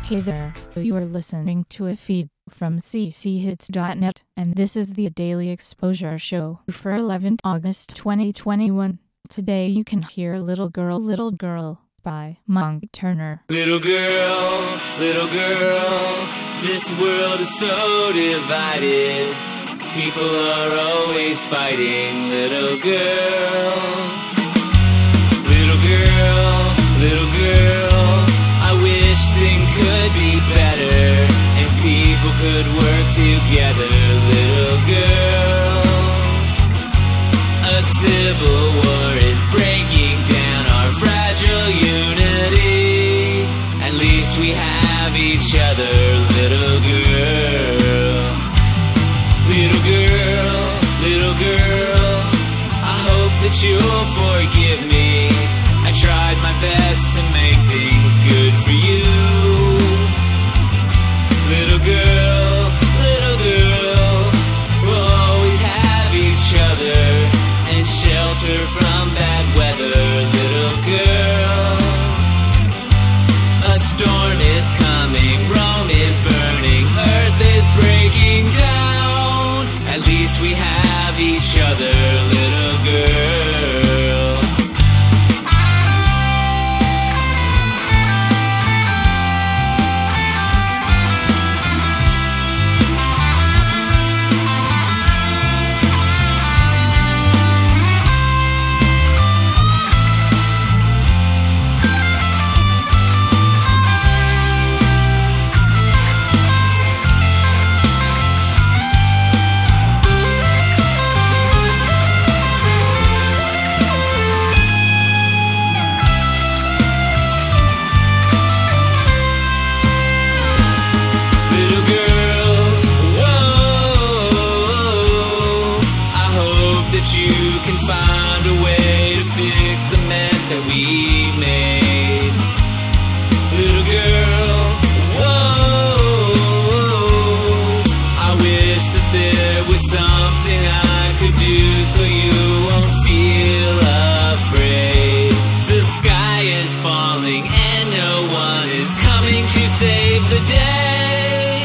Hey there, you are listening to a feed from cchits.net, and this is the Daily Exposure Show for 11th August 2021. Today you can hear Little Girl by Monk Turner. Little girl, this world is so divided. People are always fighting. Little girl, I wish things could be better and people could work together. Little girl, a civil war is breaking down our fragile unity. At least we have each other. Little girl, I hope that you'll forgive me. I tried my best to make things good for you. Little girl, we'll always have each other and shelter from bad weather. Little girl, a storm is coming, Rome is burning, Earth is breaking down. At least we have each other, little girl. You can find a way to fix the mess that we made. Little girl, I wish that there was something I could do so you won't feel afraid. The sky is falling and no one is coming to save the day.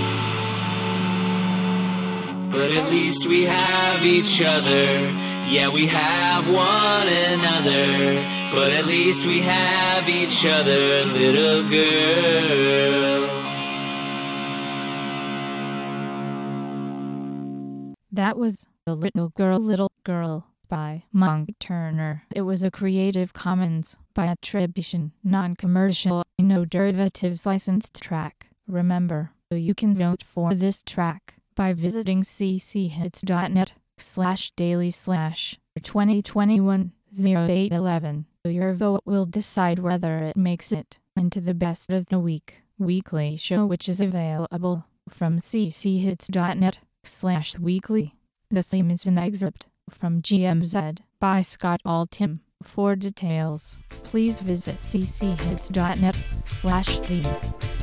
But at least we have each other. Yeah, we have one another. But at least we have each other, little girl. That was the Little Girl by Monk Turner. It was a Creative Commons by attribution, non-commercial, no derivatives licensed track. Remember, you can vote for this track by visiting cchits.net/daily/2021-0811. Your vote will decide whether it makes it into the best of the weekly show, which is available from cchits.net/weekly. The theme is an excerpt from GMZ by Scott Altham. For details, please visit cchits.net/theme.